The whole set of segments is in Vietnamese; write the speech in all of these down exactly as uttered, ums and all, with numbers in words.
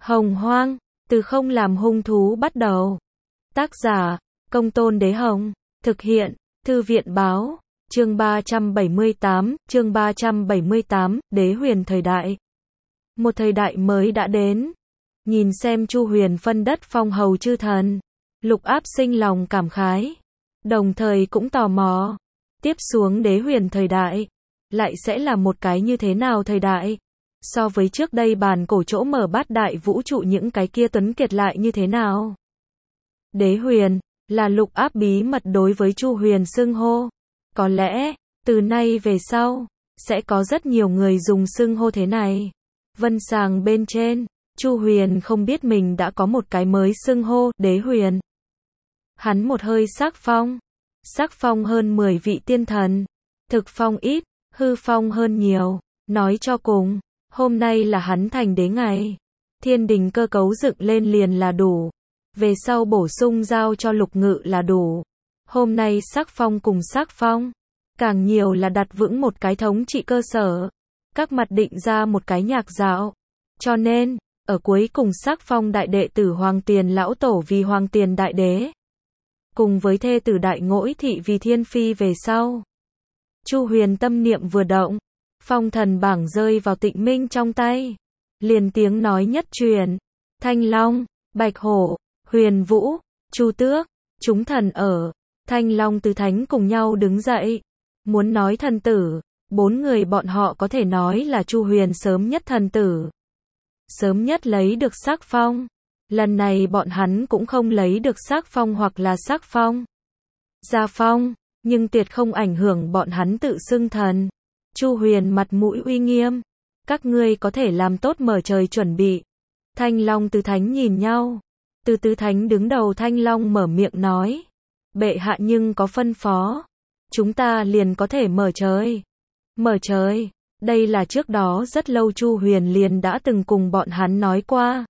Hồng Hoang, từ không làm hung thú bắt đầu. Tác giả, Công Tôn Đế Hồng. Thực hiện, Thư viện Báo. Chương ba trăm bảy mươi tám, chương ba trăm bảy mươi tám, Đế Huyền thời đại. Một thời đại mới đã đến. Nhìn xem Chu Huyền phân đất phong hầu chư thần, Lục Áp sinh lòng cảm khái, đồng thời cũng tò mò, tiếp xuống Đế Huyền thời đại, lại sẽ là một cái như thế nào thời đại? So với trước đây bàn cổ chỗ mở bát đại vũ trụ những cái kia tuấn kiệt lại như thế nào? Đế Huyền, là Lục Áp bí mật đối với Chu Huyền xưng hô. Có lẽ, từ nay về sau, sẽ có rất nhiều người dùng xưng hô thế này. Vân sàng bên trên, Chu Huyền không biết mình đã có một cái mới xưng hô, Đế Huyền. Hắn một hơi sắc phong, sắc phong hơn mười vị tiên thần, thực phong ít, hư phong hơn nhiều, nói cho cùng, hôm nay là hắn thành đế ngày. Thiên đình cơ cấu dựng lên liền là đủ, về sau bổ sung giao cho Lục Ngự là đủ. Hôm nay sắc phong cùng sắc phong, càng nhiều là đặt vững một cái thống trị cơ sở, các mặt định ra một cái nhạc dạo. Cho nên, ở cuối cùng sắc phong đại đệ tử Hoàng Tiền lão tổ vì Hoàng Tiền đại đế, cùng với thê tử Đại Ngỗi thị vì Thiên Phi về sau. Chu Huyền tâm niệm vừa động, phong thần bảng rơi vào Tịnh Minh trong tay, liền tiếng nói nhất truyền, Thanh Long, Bạch Hổ, Huyền Vũ, Chu Tước, chúng thần ở. Thanh Long Tứ Thánh cùng nhau đứng dậy, muốn nói thần tử, bốn người bọn họ có thể nói là Chu Huyền sớm nhất thần tử, sớm nhất lấy được sắc phong. Lần này bọn hắn cũng không lấy được sắc phong hoặc là sắc phong, gia phong, nhưng tuyệt không ảnh hưởng bọn hắn tự xưng thần. Chu Huyền mặt mũi uy nghiêm, các ngươi có thể làm tốt mở trời chuẩn bị. Thanh Long Tứ Thánh nhìn nhau, từ Tứ Thánh đứng đầu Thanh Long mở miệng nói, bệ hạ nhưng có phân phó, chúng ta liền có thể mở trời. Mở trời, đây là trước đó rất lâu Chu Huyền liền đã từng cùng bọn hắn nói qua.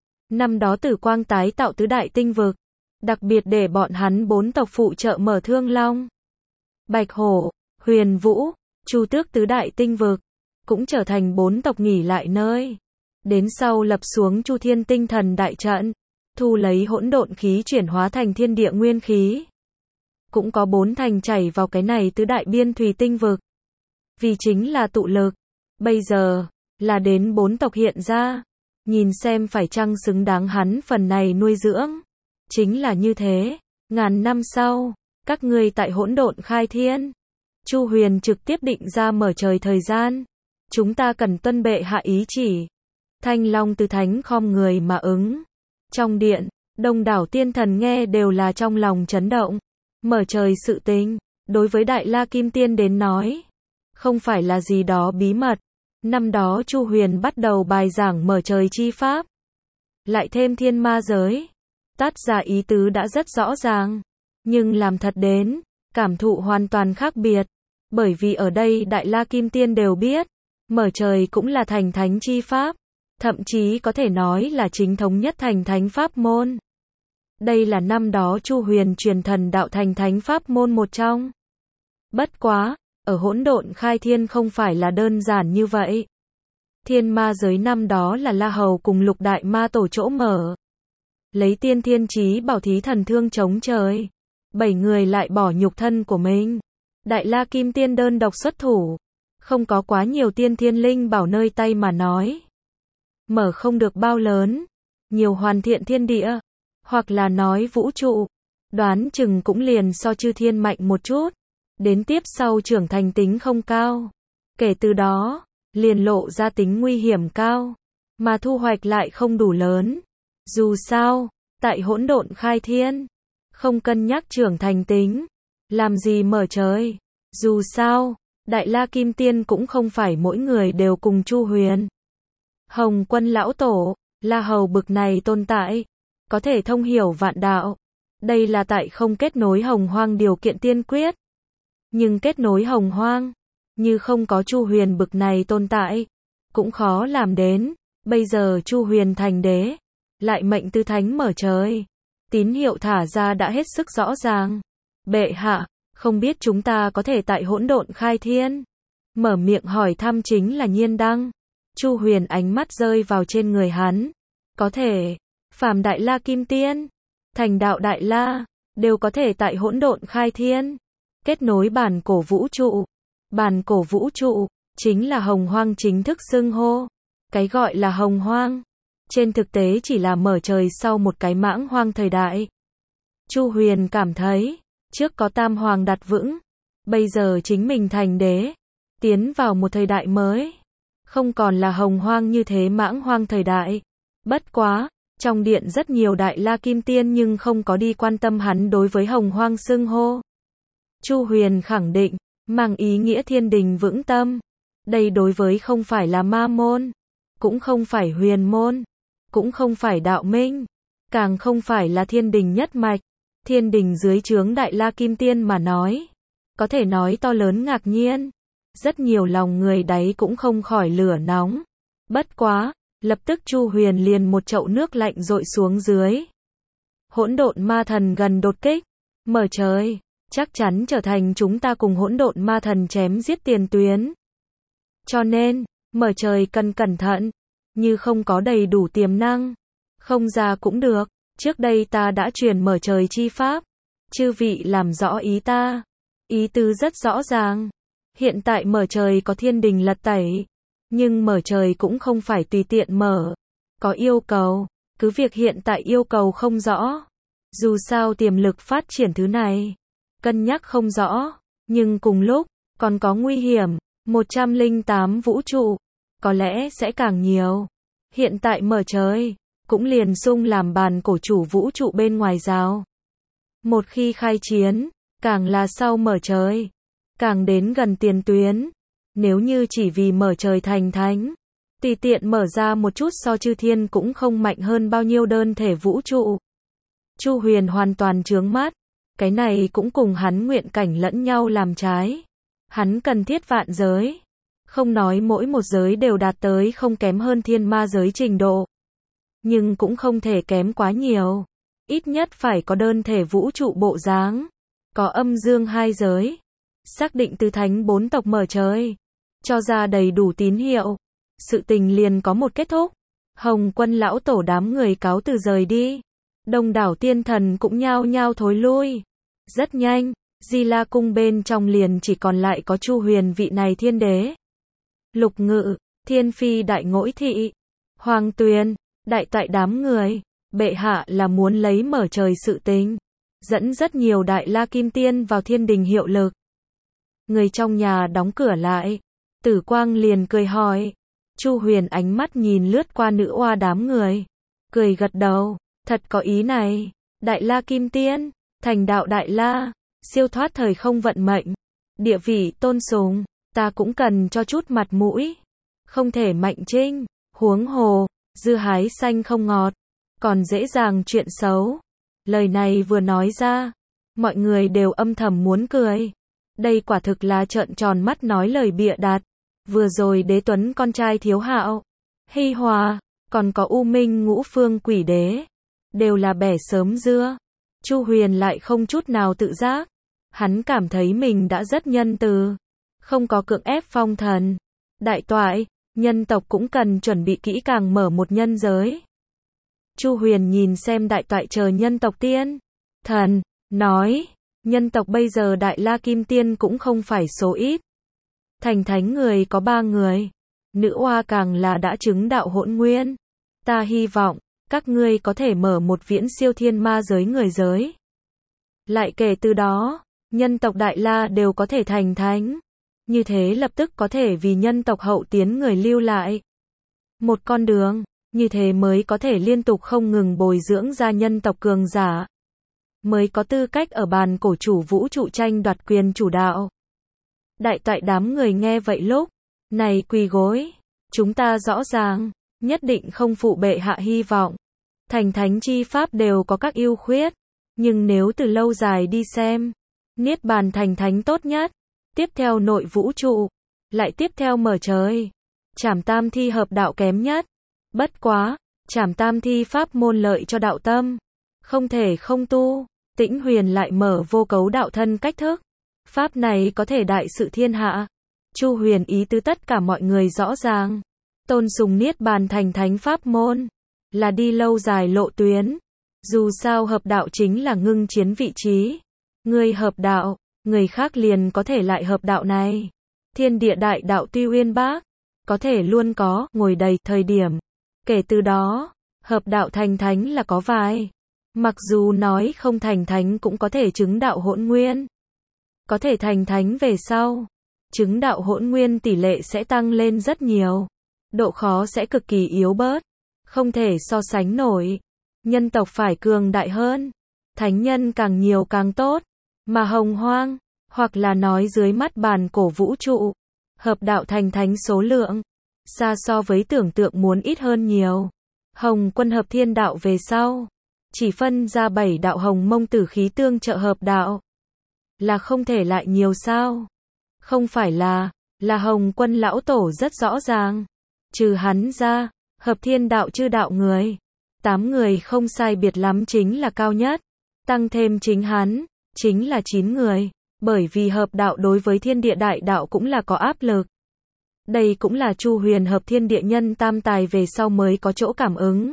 Năm đó Tử Quang tái tạo tứ đại tinh vực, đặc biệt để bọn hắn bốn tộc phụ trợ mở Thương Long, Bạch Hổ, Huyền Vũ, Chu Tước tứ đại tinh vực, cũng trở thành bốn tộc nghỉ lại nơi. Đến sau lập xuống Chu Thiên Tinh Thần đại trận, thu lấy hỗn độn khí chuyển hóa thành thiên địa nguyên khí. Cũng có bốn thành chảy vào cái này tứ đại biên thùy tinh vực. Vì chính là tụ lực, bây giờ, là đến bốn tộc hiện ra, nhìn xem phải chăng xứng đáng hắn phần này nuôi dưỡng. Chính là như thế, ngàn năm sau, các ngươi tại hỗn độn khai thiên. Chu Huyền trực tiếp định ra mở trời thời gian. Chúng ta cần tuân bệ hạ ý chỉ. Thanh Long Tứ Thánh khom người mà ứng. Trong điện, đông đảo tiên thần nghe đều là trong lòng chấn động. Mở trời sự tình, đối với Đại La Kim Tiên đến nói, không phải là gì đó bí mật. Năm đó Chu Huyền bắt đầu bài giảng mở trời chi pháp, lại thêm thiên ma giới, tát ra ý tứ đã rất rõ ràng, nhưng làm thật đến, cảm thụ hoàn toàn khác biệt, bởi vì ở đây Đại La Kim Tiên đều biết, mở trời cũng là thành thánh chi pháp, thậm chí có thể nói là chính thống nhất thành thánh pháp môn. Đây là năm đó Chu Huyền truyền thần đạo thành thánh pháp môn một trong. Bất quá, ở hỗn độn khai thiên không phải là đơn giản như vậy. Thiên ma giới năm đó là La Hầu cùng Lục Đại Ma Tổ chỗ mở. Lấy tiên thiên chí bảo thí thần thương chống trời. Bảy người lại bỏ nhục thân của mình. Đại La Kim Tiên đơn độc xuất thủ. Không có quá nhiều tiên thiên linh bảo nơi tay mà nói. Mở không được bao lớn. Nhiều hoàn thiện thiên địa. Hoặc là nói vũ trụ. Đoán chừng cũng liền so chư thiên mạnh một chút. Đến tiếp sau trưởng thành tính không cao. Kể từ đó, liền lộ ra tính nguy hiểm cao. Mà thu hoạch lại không đủ lớn. Dù sao, tại hỗn độn khai thiên, không cân nhắc trưởng thành tính. Làm gì mở trời? Dù sao, Đại La Kim Tiên cũng không phải mỗi người đều cùng Chu Huyền. Hồng Quân lão tổ, La Hầu bực này tồn tại, có thể thông hiểu vạn đạo. Đây là tại không kết nối hồng hoang điều kiện tiên quyết. Nhưng kết nối hồng hoang, như không có Chu Huyền bực này tồn tại, cũng khó làm đến. Bây giờ Chu Huyền thành đế, lại mệnh Tứ Thánh mở trời, tín hiệu thả ra đã hết sức rõ ràng. Bệ hạ, không biết chúng ta có thể tại hỗn độn khai thiên? Mở miệng hỏi thăm chính là Nhiên Đăng. Chu Huyền ánh mắt rơi vào trên người hắn, có thể, phàm Đại La Kim Tiên, thành đạo Đại La, đều có thể tại hỗn độn khai thiên, kết nối bản cổ vũ trụ. Bản cổ vũ trụ, chính là hồng hoang chính thức xưng hô. Cái gọi là hồng hoang, trên thực tế chỉ là mở trời sau một cái mãng hoang thời đại. Chu Huyền cảm thấy, trước có tam hoàng đặt vững, bây giờ chính mình thành đế, tiến vào một thời đại mới. Không còn là hồng hoang như thế mãng hoang thời đại. Bất quá, trong điện rất nhiều Đại La Kim Tiên nhưng không có đi quan tâm hắn đối với hồng hoang xưng hô. Chu Huyền khẳng định, mang ý nghĩa thiên đình vững tâm. Đây đối với không phải là ma môn, cũng không phải huyền môn, cũng không phải đạo minh, càng không phải là thiên đình nhất mạch. Thiên đình dưới trướng Đại La Kim Tiên mà nói, có thể nói to lớn ngạc nhiên. Rất nhiều lòng người đáy cũng không khỏi lửa nóng. Bất quá, lập tức Chu Huyền liền một chậu nước lạnh dội xuống dưới. Hỗn độn ma thần gần đột kích, mở trời, chắc chắn trở thành chúng ta cùng hỗn độn ma thần chém giết tiền tuyến. Cho nên, mở trời cần cẩn thận, như không có đầy đủ tiềm năng, không ra cũng được. Trước đây ta đã truyền mở trời chi pháp, chư vị làm rõ ý ta. Ý tứ rất rõ ràng. Hiện tại mở trời có thiên đình lật tẩy, nhưng mở trời cũng không phải tùy tiện mở, có yêu cầu, cứ việc hiện tại yêu cầu không rõ. Dù sao tiềm lực phát triển thứ này, cân nhắc không rõ, nhưng cùng lúc, còn có nguy hiểm, một trăm lẻ tám vũ trụ, có lẽ sẽ càng nhiều. Hiện tại mở trời, cũng liền sung làm bàn cổ chủ vũ trụ bên ngoài rào. Một khi khai chiến, càng là sau mở trời, càng đến gần tiền tuyến. Nếu như chỉ vì mở trời thành thánh, tùy tiện mở ra một chút so chư thiên cũng không mạnh hơn bao nhiêu đơn thể vũ trụ. Chu Huyền hoàn toàn chướng mắt, cái này cũng cùng hắn nguyện cảnh lẫn nhau làm trái. Hắn cần thiết vạn giới, không nói mỗi một giới đều đạt tới không kém hơn thiên ma giới trình độ, nhưng cũng không thể kém quá nhiều. Ít nhất phải có đơn thể vũ trụ bộ dáng, có âm dương hai giới, xác định tứ thánh bốn tộc mở trời, cho ra đầy đủ tín hiệu, sự tình liền có một kết thúc. Hồng Quân lão tổ đám người cáo từ rời đi, đông đảo tiên thần cũng nhao nhao thối lui. Rất nhanh, Di La cung bên trong liền chỉ còn lại có Chu Huyền vị này thiên đế. Lục Ngự, Thiên Phi đại ngỗi thị, Hoàng Tuyền, đại tại đám người, bệ hạ là muốn lấy mở trời sự tình, dẫn rất nhiều Đại La Kim Tiên vào thiên đình hiệu lực. Người trong nhà đóng cửa lại, Tử Quang liền cười hỏi. Chu Huyền ánh mắt nhìn lướt qua nữ oa đám người, cười gật đầu, thật có ý này. Đại La Kim Tiên, thành đạo Đại La, siêu thoát thời không vận mệnh, địa vị tôn sùng, ta cũng cần cho chút mặt mũi, không thể mạnh trinh, huống hồ, dưa hái xanh không ngọt, còn dễ dàng chuyện xấu. Lời này vừa nói ra, mọi người đều âm thầm muốn cười. Đây quả thực là trợn tròn mắt nói lời bịa đặt. Vừa rồi Đế Tuấn con trai Thiếu Hạo, Hi Hòa, còn có U Minh Ngũ Phương Quỷ Đế, đều là bẻ sớm dưa. Chu Huyền lại không chút nào tự giác, hắn cảm thấy mình đã rất nhân từ, không có cưỡng ép phong thần. Đại toại, nhân tộc cũng cần chuẩn bị kỹ càng mở một nhân giới. Chu Huyền nhìn xem đại toại chờ nhân tộc tiên thần, nói, nhân tộc bây giờ Đại La Kim Tiên cũng không phải số ít. Thành thánh người có ba người, nữ oa càng là đã chứng đạo hỗn nguyên. Ta hy vọng, các ngươi có thể mở một viễn siêu thiên ma giới người giới. Lại kể từ đó, nhân tộc Đại La đều có thể thành thánh. Như thế lập tức có thể vì nhân tộc hậu tiến người lưu lại một con đường, như thế mới có thể liên tục không ngừng bồi dưỡng ra nhân tộc cường giả, mới có tư cách ở bàn cổ chủ vũ trụ tranh đoạt quyền chủ đạo. Đại tại đám người nghe vậy lúc này quỳ gối, chúng ta rõ ràng, nhất định không phụ bệ hạ hy vọng. Thành thánh chi pháp đều có các ưu khuyết, nhưng nếu từ lâu dài đi xem, niết bàn thành thánh tốt nhất, tiếp theo nội vũ trụ, lại tiếp theo mở trời, trảm tam thi hợp đạo kém nhất. Bất quá, trảm tam thi pháp môn lợi cho đạo tâm, không thể không tu. Tĩnh Huyền lại mở vô cấu đạo thân cách thức, pháp này có thể đại sự thiên hạ. Chu Huyền ý tứ tất cả mọi người rõ ràng, tôn sùng niết bàn thành thánh pháp môn, là đi lâu dài lộ tuyến. Dù sao hợp đạo chính là ngưng chiến vị trí. Người hợp đạo, người khác liền có thể lại hợp đạo này. Thiên địa đại đạo tuy uyên bác, có thể luôn có, ngồi đầy, thời điểm. Kể từ đó, hợp đạo thành thánh là có vài. Mặc dù nói không thành thánh cũng có thể chứng đạo hỗn nguyên. Có thể thành thánh về sau, chứng đạo hỗn nguyên tỷ lệ sẽ tăng lên rất nhiều. Độ khó sẽ cực kỳ yếu bớt. Không thể so sánh nổi. Nhân tộc phải cường đại hơn. Thánh nhân càng nhiều càng tốt. Mà hồng hoang, hoặc là nói dưới mắt bàn cổ vũ trụ, hợp đạo thành thánh số lượng, xa so với tưởng tượng muốn ít hơn nhiều. Hồng quân hợp thiên đạo về sau, chỉ phân ra bảy đạo hồng mông tử khí tương trợ hợp đạo. Là không thể lại nhiều sao? Không phải là, là Hồng quân lão tổ rất rõ ràng. Trừ hắn ra, hợp thiên đạo chư đạo người. Tám người không sai biệt lắm chính là cao nhất. Tăng thêm chính hắn, chính là chín người. Bởi vì hợp đạo đối với thiên địa đại đạo cũng là có áp lực. Đây cũng là Chu Huyền hợp thiên địa nhân tam tài về sau mới có chỗ cảm ứng.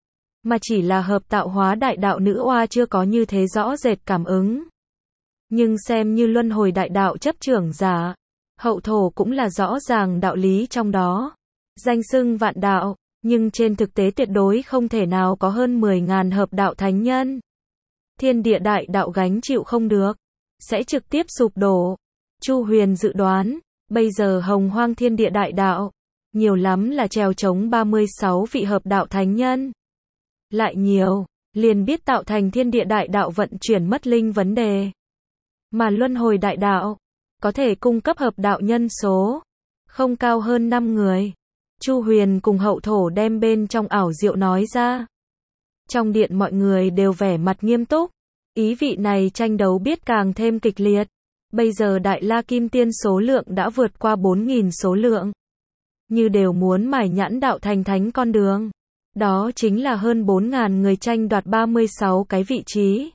Mà chỉ là hợp tạo hóa đại đạo nữ oa chưa có như thế rõ rệt cảm ứng. Nhưng xem như luân hồi đại đạo chấp trưởng giả, hậu thổ cũng là rõ ràng đạo lý trong đó. Danh xưng vạn đạo, nhưng trên thực tế tuyệt đối không thể nào có hơn mười ngàn hợp đạo thánh nhân. Thiên địa đại đạo gánh chịu không được, sẽ trực tiếp sụp đổ. Chu Huyền dự đoán, bây giờ hồng hoang thiên địa đại đạo, nhiều lắm là trèo chống ba mươi sáu vị hợp đạo thánh nhân. Lại nhiều, liền biết tạo thành thiên địa đại đạo vận chuyển mất linh vấn đề. Mà luân hồi đại đạo, có thể cung cấp hợp đạo nhân số, không cao hơn năm người. Chu Huyền cùng hậu thổ đem bên trong ảo diệu nói ra. Trong điện mọi người đều vẻ mặt nghiêm túc. Ý vị này tranh đấu biết càng thêm kịch liệt. Bây giờ Đại La Kim Tiên số lượng đã vượt qua bốn nghìn số lượng. Như đều muốn mải nhãn đạo thành thánh con đường. Đó chính là hơn bốn ngàn người tranh đoạt ba mươi sáu cái vị trí.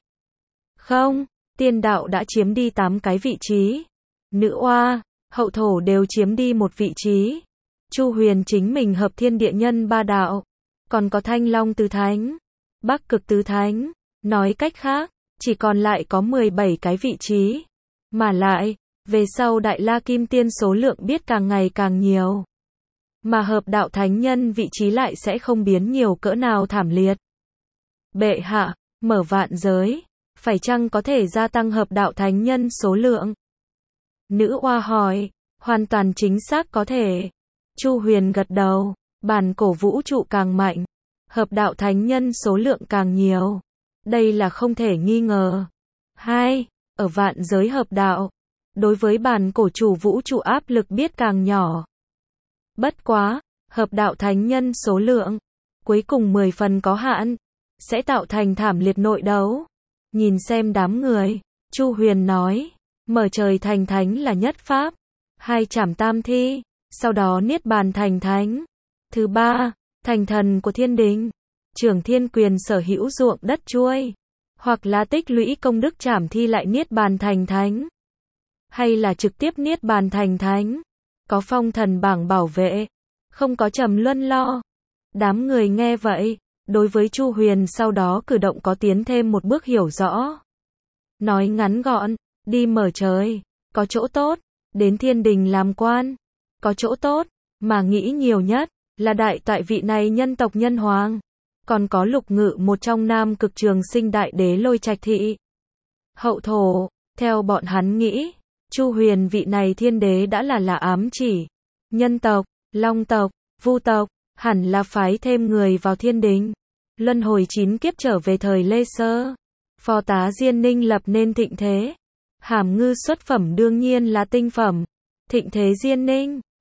Không, tiên đạo đã chiếm đi tám cái vị trí. Nữ oa, hậu thổ đều chiếm đi một vị trí. Chu Huyền chính mình hợp thiên địa nhân ba đạo. Còn có Thanh Long tứ thánh, Bắc Cực tứ thánh. Nói cách khác, chỉ còn lại có mười bảy cái vị trí. Mà lại, về sau Đại La Kim Tiên số lượng biết càng ngày càng nhiều. Mà hợp đạo thánh nhân vị trí lại sẽ không biến nhiều cỡ nào thảm liệt. Bệ hạ, mở vạn giới, phải chăng có thể gia tăng hợp đạo thánh nhân số lượng? Nữ oa hỏi, hoàn toàn chính xác có thể. Chu Huyền gật đầu, bàn cổ vũ trụ càng mạnh, hợp đạo thánh nhân số lượng càng nhiều. Đây là không thể nghi ngờ. Hai, ở vạn giới hợp đạo, đối với bàn cổ chủ vũ trụ áp lực biết càng nhỏ. Bất quá, hợp đạo thánh nhân số lượng, cuối cùng mười phần có hạn, sẽ tạo thành thảm liệt nội đấu. Nhìn xem đám người, Chu Huyền nói, mở trời thành thánh là nhất pháp, hai trảm tam thi, sau đó niết bàn thành thánh. Thứ ba, thành thần của thiên đình, trưởng thiên quyền sở hữu ruộng đất chuôi, hoặc là tích lũy công đức trảm thi lại niết bàn thành thánh, hay là trực tiếp niết bàn thành thánh, có phong thần bảng bảo vệ, không có trầm luân lo. Đám người nghe vậy, đối với Chu Huyền sau đó cử động có tiến thêm một bước hiểu rõ. Nói ngắn gọn, đi mở trời, có chỗ tốt, đến thiên đình làm quan, có chỗ tốt, mà nghĩ nhiều nhất, là đại tại vị này nhân tộc nhân hoàng. Còn có lục ngự một trong nam cực trường sinh đại đế Lôi Trạch Thị. Hậu thổ, theo bọn hắn nghĩ, Chu Huyền vị này thiên đế đã là là ám chỉ. Nhân tộc, long tộc, vu tộc, hẳn là phái thêm người vào thiên đình. Luân hồi chín kiếp trở về thời Lê Sơ. Phó tá Diên Ninh lập nên thịnh thế. Hàm ngư xuất phẩm đương nhiên là tinh phẩm. Thịnh thế Diên Ninh,